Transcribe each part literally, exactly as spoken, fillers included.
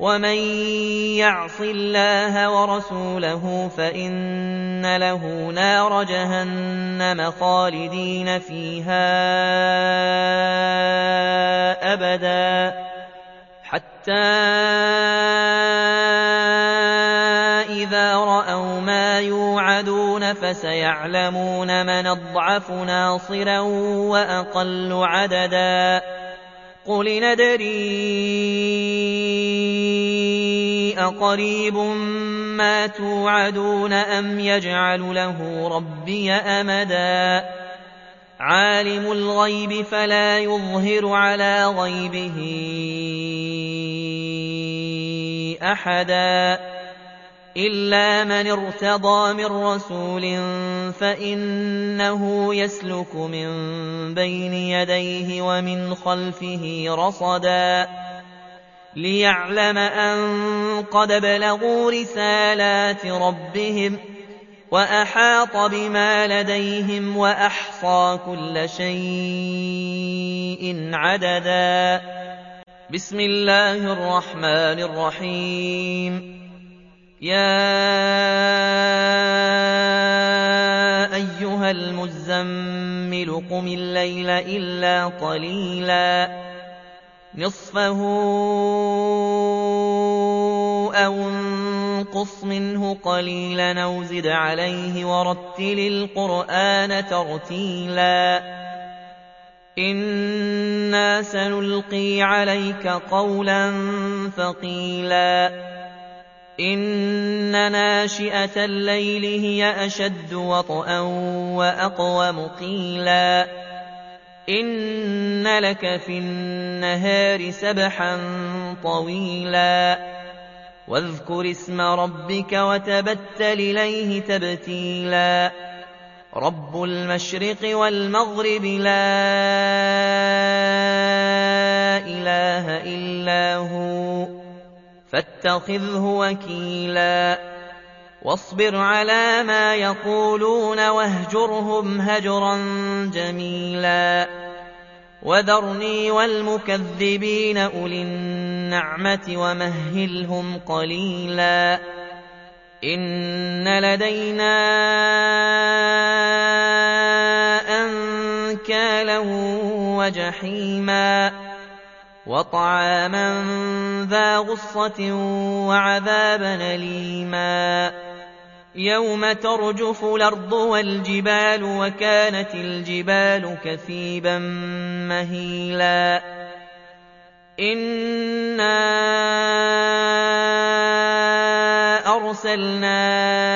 ومن يعص الله ورسوله فإن له نار جهنم خالدين فيها أبدا حتى إذا رأوا ما يوعدون فسيعلمون من أضعف ناصرا وأقل عددا قل ندري أقريب ما توعدون أم يجعل له ربي أمدا عالم الغيب فلا يظهر على غيبه أحدا إلا من ارتضى من رسول فإنه يسلك من بين يديه ومن خلفه رصدا ليعلم أن قد بلغوا رسالات ربهم وأحاط بما لديهم وأحصى كل شيء عددا بسم الله الرحمن الرحيم يا أيها المزمل قم الليل إلا قليلا نصفه أو انقص منه قليلا أو زد عليه ورتل القرآن ترتيلا إنا سنلقي عليك قولا ثقيلا إن ناشئة الليل هي أشد وطئا وأقوم قيلا إن لك في النهار سبحا طويلا واذكر اسم ربك وتبتل إليه تبتيلا رب المشرق والمغرب لا إله إلا هو فاتخذه وكيلا واصبر على ما يقولون واهجرهم هجرا جميلا وذرني والمكذبين أولي النعمة ومهلهم قليلا إن لدينا أنكالا وجحيما وطعاما ذا غصة وعذابا أليما يوم ترجف الأرض والجبال وكانت الجبال كثيبا مهيلا إنا أرسلنا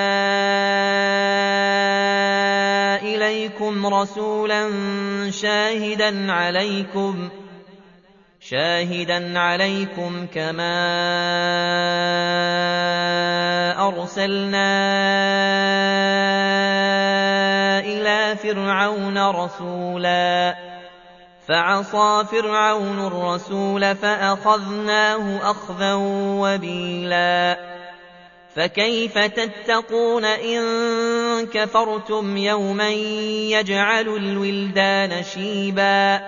إليكم رسولا شاهدا عليكم شاهدا عليكم كما أرسلنا إلى فرعون رسولا فعصى فرعون الرسول فأخذناه أخذا وبيلا فكيف تتقون إن كفرتم يوما يجعل الولدان شيبا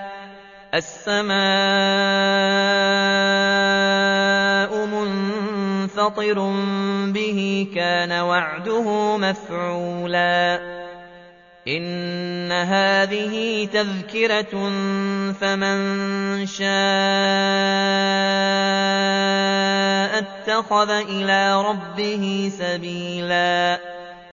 السماء منفطر به كان وعده مفعولا إن هذه تذكرة فمن شاء اتخذ إلى ربه سبيلا